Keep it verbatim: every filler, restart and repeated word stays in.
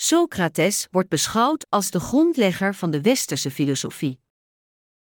Socrates wordt beschouwd als de grondlegger van de westerse filosofie.